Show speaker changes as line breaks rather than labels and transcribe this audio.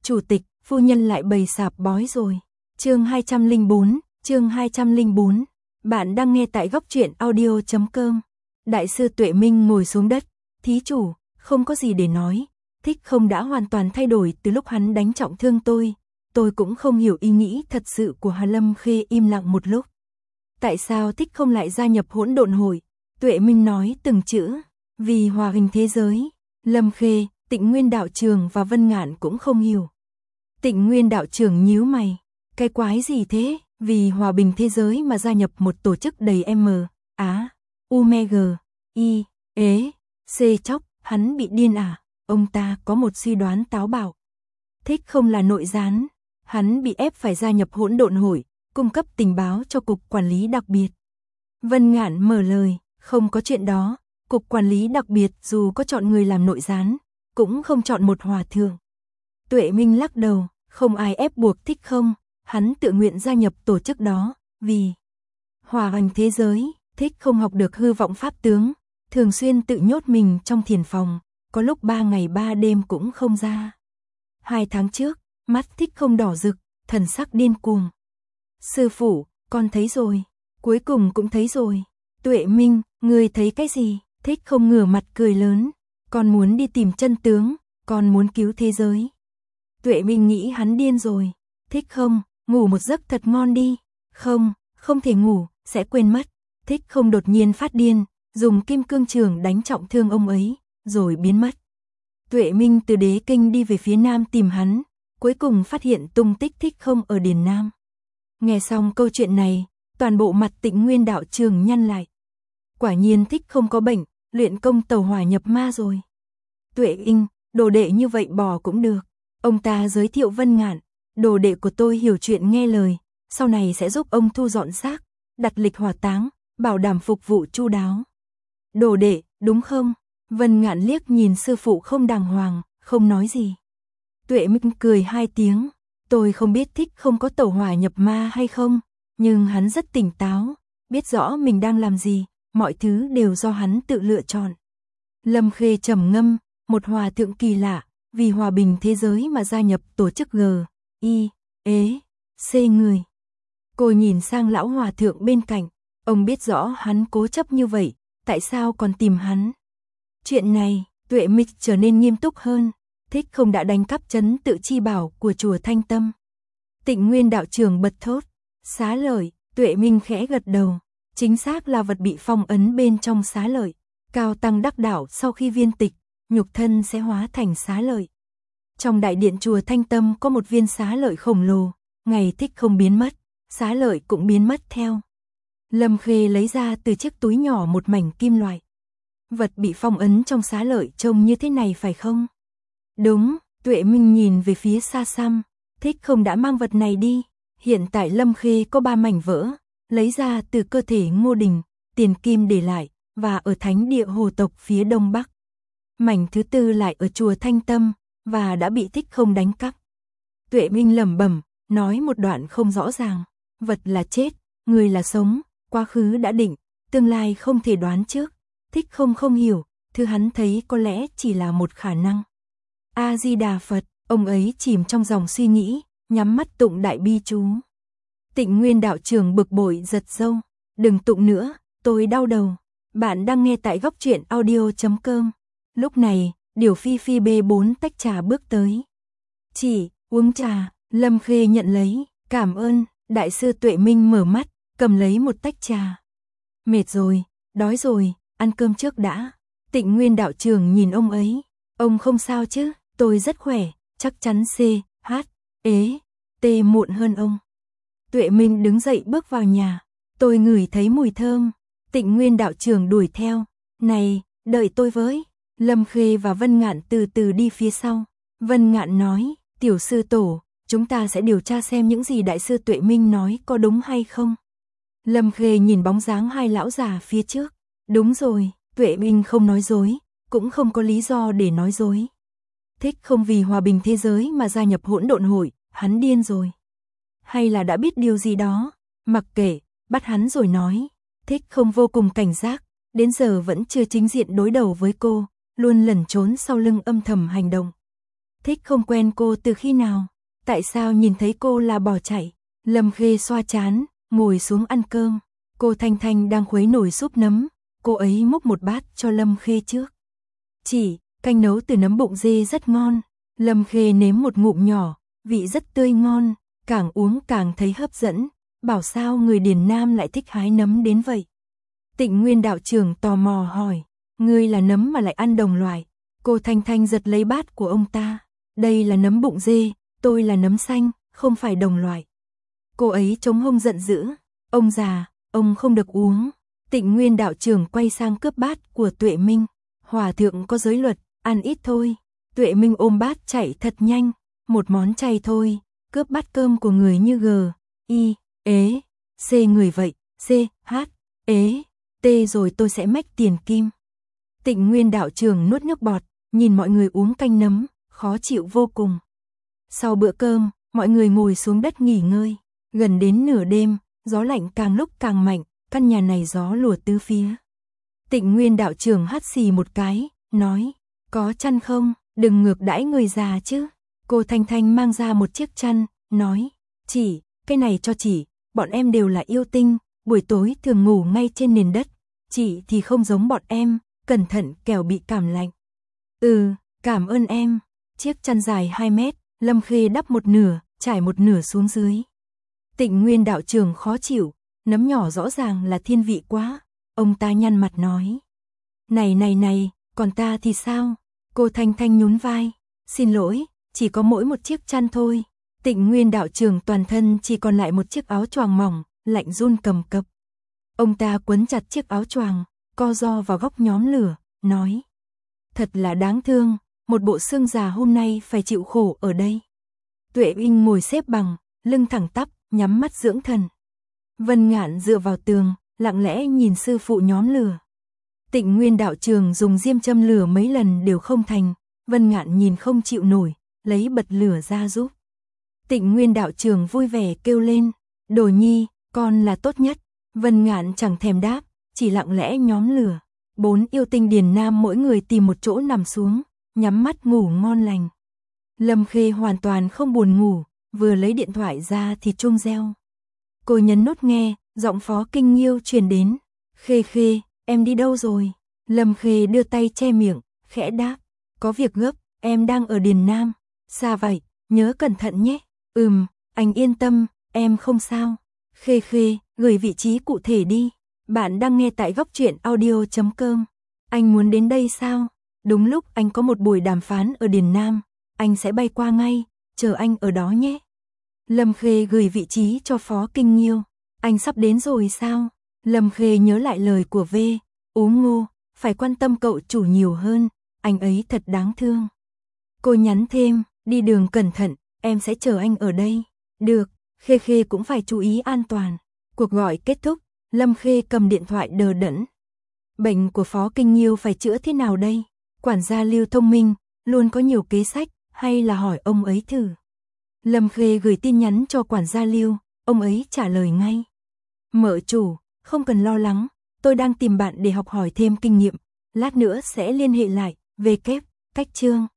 Chủ tịch, phu nhân lại bày sạp bói rồi. Chương 204. Bạn đang nghe tại góc truyện audio.com. Đại sư Tuệ Minh ngồi xuống đất. Thí chủ, không có gì để nói. Thích Không đã hoàn toàn thay đổi từ lúc hắn đánh trọng thương tôi. Tôi cũng không hiểu ý nghĩ thật sự của Hà Lâm Khê. Im lặng một lúc. Tại sao Thích Không lại gia nhập Hỗn Độn Hội? Tuệ Minh nói từng chữ. Vì hòa bình thế giới. Lâm Khê, Tịnh Nguyên đạo trưởng và Vân Ngạn cũng không hiểu. Tịnh Nguyên đạo trưởng nhíu mày. Cái quái gì thế? Vì hòa bình thế giới mà gia nhập một tổ chức đầy C chóc, hắn bị điên à? Ông ta có một suy đoán táo bạo. Thích Không là nội gián. Hắn bị ép phải gia nhập Hỗn Độn Hội, cung cấp tình báo cho Cục Quản lý Đặc biệt. Vân Ngạn mở lời, không có chuyện đó. Cục Quản lý Đặc biệt dù có chọn người làm nội gián, cũng không chọn một hòa thượng. Tuệ Minh lắc đầu, không ai ép buộc Thích Không, hắn tự nguyện gia nhập tổ chức đó, vì hòa bình thế giới. Thích Không học được hư vọng pháp tướng, thường xuyên tự nhốt mình trong thiền phòng, có lúc 3 ngày 3 đêm cũng không ra. 2 tháng trước, mắt Thích Không đỏ rực, thần sắc điên cuồng. Sư phụ, con thấy rồi, cuối cùng cũng thấy rồi. Tuệ Minh, ngươi thấy cái gì? Thích Không ngửa mặt cười lớn, con muốn đi tìm chân tướng, con muốn cứu thế giới. Tuệ Minh nghĩ hắn điên rồi. Thích Không, ngủ một giấc thật ngon đi. Không thể ngủ, sẽ quên mất. Thích Không đột nhiên phát điên, dùng kim cương trường đánh trọng thương ông ấy, rồi biến mất. Tuệ Minh từ Đế Kinh đi về phía nam tìm hắn, cuối cùng phát hiện tung tích Thích Không ở Điền Nam. Nghe xong câu chuyện này, toàn bộ mặt Tịnh Nguyên đạo trường nhăn lại. Quả nhiên Thích Không có bệnh, luyện công tẩu hỏa nhập ma rồi. Tuệ Minh, đồ đệ như vậy bỏ cũng được. Ông ta giới thiệu Vân Ngạn, đồ đệ của tôi hiểu chuyện nghe lời, sau này sẽ giúp ông thu dọn xác, đặt lịch hỏa táng, bảo đảm phục vụ chu đáo. Đồ đệ, đúng không? Vân Ngạn liếc nhìn sư phụ không đàng hoàng, không nói gì. Tuệ Minh cười 2 tiếng, tôi không biết Thích Không có tẩu hỏa nhập ma hay không, nhưng hắn rất tỉnh táo, biết rõ mình đang làm gì, mọi thứ đều do hắn tự lựa chọn. Lâm Khê trầm ngâm, một hòa thượng kỳ lạ, vì hòa bình thế giới mà gia nhập tổ chức C người. Cô nhìn sang lão hòa thượng bên cạnh, ông biết rõ hắn cố chấp như vậy, tại sao còn tìm hắn? Chuyện này, Tuệ Minh trở nên nghiêm túc hơn. Thích Không đã đánh cắp trấn tự chi bảo của chùa Thanh Tâm. Tịnh Nguyên đạo trưởng bật thốt, xá lợi. Tuệ Minh khẽ gật đầu, chính xác là vật bị phong ấn bên trong xá lợi. Cao tăng đắc đạo sau khi viên tịch, nhục thân sẽ hóa thành xá lợi. Trong đại điện chùa Thanh Tâm có một viên xá lợi khổng lồ, ngày Thích Không biến mất, xá lợi cũng biến mất theo. Lâm Khê lấy ra từ chiếc túi nhỏ một mảnh kim loại. Vật bị phong ấn trong xá lợi trông như thế này phải không? Đúng, Tuệ Minh nhìn về phía xa xăm, Thích Không đã mang vật này đi. Hiện tại Lâm Khê có 3 mảnh vỡ, lấy ra từ cơ thể Ngô Đình, tiền kim để lại, và ở thánh địa hồ tộc phía đông bắc. Mảnh thứ 4 lại ở chùa Thanh Tâm, và đã bị Thích Không đánh cắp. Tuệ Minh lẩm bẩm, nói một đoạn không rõ ràng, vật là chết, người là sống, quá khứ đã định, tương lai không thể đoán trước. Thích Không không hiểu, thứ hắn thấy có lẽ chỉ là một khả năng. A Di Đà Phật, ông ấy chìm trong dòng suy nghĩ, nhắm mắt tụng đại bi chú. Tịnh Nguyên đạo trưởng bực bội giật râu, đừng tụng nữa, tôi đau đầu. Bạn đang nghe tại góc truyện audio.com. Lúc này, Điểu Phi Phi bê 4 tách trà bước tới. Chỉ, uống trà. Lâm Khê nhận lấy, cảm ơn. Đại sư Tuệ Minh mở mắt, cầm lấy một tách trà. Mệt rồi, đói rồi, ăn cơm trước đã. Tịnh Nguyên đạo trưởng nhìn ông ấy, ông không sao chứ? Tôi rất khỏe, chắc chắn muộn hơn ông. Tuệ Minh đứng dậy bước vào nhà, tôi ngửi thấy mùi thơm. Tịnh Nguyên đạo trưởng đuổi theo, này, đợi tôi với. Lâm Khê và Vân Ngạn từ từ đi phía sau. Vân Ngạn nói, tiểu sư tổ, chúng ta sẽ điều tra xem những gì đại sư Tuệ Minh nói có đúng hay không. Lâm Khê nhìn bóng dáng 2 lão già phía trước. Đúng rồi, Tuệ Minh không nói dối, cũng không có lý do để nói dối. Thích Không vì hòa bình thế giới mà gia nhập Hỗn Độn Hội, hắn điên rồi. Hay là đã biết điều gì đó, mặc kệ, bắt hắn rồi nói. Thích Không vô cùng cảnh giác, đến giờ vẫn chưa chính diện đối đầu với cô, luôn lẩn trốn sau lưng âm thầm hành động. Thích không quen cô từ khi nào? Tại sao nhìn thấy cô là bỏ chạy? Lâm Khê xoa trán, ngồi xuống ăn cơm. Cô Thanh Thanh đang khuấy nồi súp nấm, cô ấy múc một bát cho Lâm Khê trước. Chị, canh nấu từ nấm bụng dê rất ngon. Lâm Khê nếm một ngụm nhỏ, vị rất tươi ngon, càng uống càng thấy hấp dẫn. Bảo sao người Điền Nam lại thích hái nấm đến vậy? Tịnh Nguyên đạo trưởng tò mò hỏi, ngươi là nấm mà lại ăn đồng loại? Cô Thanh Thanh giật lấy bát của ông ta. Đây là nấm bụng dê, tôi là nấm xanh, không phải đồng loại. Cô ấy chống hông giận dữ, ông già, ông không được uống. Tịnh Nguyên đạo trưởng quay sang cướp bát của Tuệ Minh. Hòa thượng có giới luật, ăn ít thôi. Tuệ Minh ôm bát chạy thật nhanh, một món chay thôi, cướp bát cơm của người như G, I, ế, C người vậy, C, H, ế, T rồi tôi sẽ mách tiền kim. Tịnh Nguyên đạo trưởng nuốt nước bọt, nhìn mọi người uống canh nấm, khó chịu vô cùng. Sau bữa cơm, mọi người ngồi xuống đất nghỉ ngơi. Gần đến nửa đêm, gió lạnh càng lúc càng mạnh, căn nhà này gió lùa tứ phía. Tịnh Nguyên đạo trưởng hắt xì một cái, nói, có chăn không, đừng ngược đãi người già chứ. Cô Thanh Thanh mang ra một chiếc chăn, nói, chị, cái này cho chị, bọn em đều là yêu tinh, buổi tối thường ngủ ngay trên nền đất. Chị thì không giống bọn em, cẩn thận kẻo bị cảm lạnh. Cảm ơn em. Chiếc chăn dài 2 mét, Lâm Khê đắp một nửa, trải một nửa xuống dưới. Tịnh Nguyên đạo trưởng khó chịu, nấm nhỏ rõ ràng là thiên vị quá. Ông ta nhăn mặt nói, này, còn ta thì sao? Cô Thanh Thanh nhún vai, xin lỗi, chỉ có mỗi một chiếc chăn thôi. Tịnh Nguyên đạo trưởng toàn thân chỉ còn lại một chiếc áo choàng mỏng, lạnh run cầm cập. Ông ta quấn chặt chiếc áo choàng, co ro vào góc nhóm lửa, nói, thật là đáng thương, một bộ xương già hôm nay phải chịu khổ ở đây. Tuệ Uynh ngồi xếp bằng, lưng thẳng tắp, nhắm mắt dưỡng thần. Vân Ngạn dựa vào tường, lặng lẽ nhìn sư phụ nhóm lửa. Tịnh Nguyên đạo trưởng dùng diêm châm lửa mấy lần đều không thành, Vân Ngạn nhìn không chịu nổi, lấy bật lửa ra giúp. Tịnh Nguyên đạo trưởng vui vẻ kêu lên, Đồ Nhi, con là tốt nhất. Vân Ngạn chẳng thèm đáp, chỉ lặng lẽ nhóm lửa. 4 yêu tinh Điền Nam mỗi người tìm một chỗ nằm xuống, nhắm mắt ngủ ngon lành. Lâm Khê hoàn toàn không buồn ngủ, vừa lấy điện thoại ra thì chuông reo. Cô nhấn nút nghe, giọng Phó Kinh Nghiêu truyền đến. Khê, em đi đâu rồi? Lâm Khê đưa tay che miệng, khẽ đáp. Có việc gấp, em đang ở Điền Nam. Xa vậy, nhớ cẩn thận nhé. Anh yên tâm, em không sao. Khê, gửi vị trí cụ thể đi. Bạn đang nghe tại Góc Truyện Audio.com. Anh muốn đến đây sao? Đúng lúc anh có một buổi đàm phán ở Điền Nam. Anh sẽ bay qua ngay, chờ anh ở đó nhé. Lâm Khê gửi vị trí cho Phó Kinh Nghiêu. Anh sắp đến rồi sao? Lâm Khê nhớ lại lời của V. Ú Ngô, phải quan tâm cậu chủ nhiều hơn, anh ấy thật đáng thương. Cô nhắn thêm, đi đường cẩn thận, em sẽ chờ anh ở đây. Được, Khê cũng phải chú ý an toàn. Cuộc gọi kết thúc, Lâm Khê cầm điện thoại đờ đẫn. Bệnh của Phó Kinh Nghiêu phải chữa thế nào đây? Quản gia Lưu thông minh, luôn có nhiều kế sách, hay là hỏi ông ấy thử. Lâm Khê gửi tin nhắn cho quản gia Lưu, ông ấy trả lời ngay. Mợ chủ, không cần lo lắng, tôi đang tìm bạn để học hỏi thêm kinh nghiệm, lát nữa sẽ liên hệ lại, cách chương.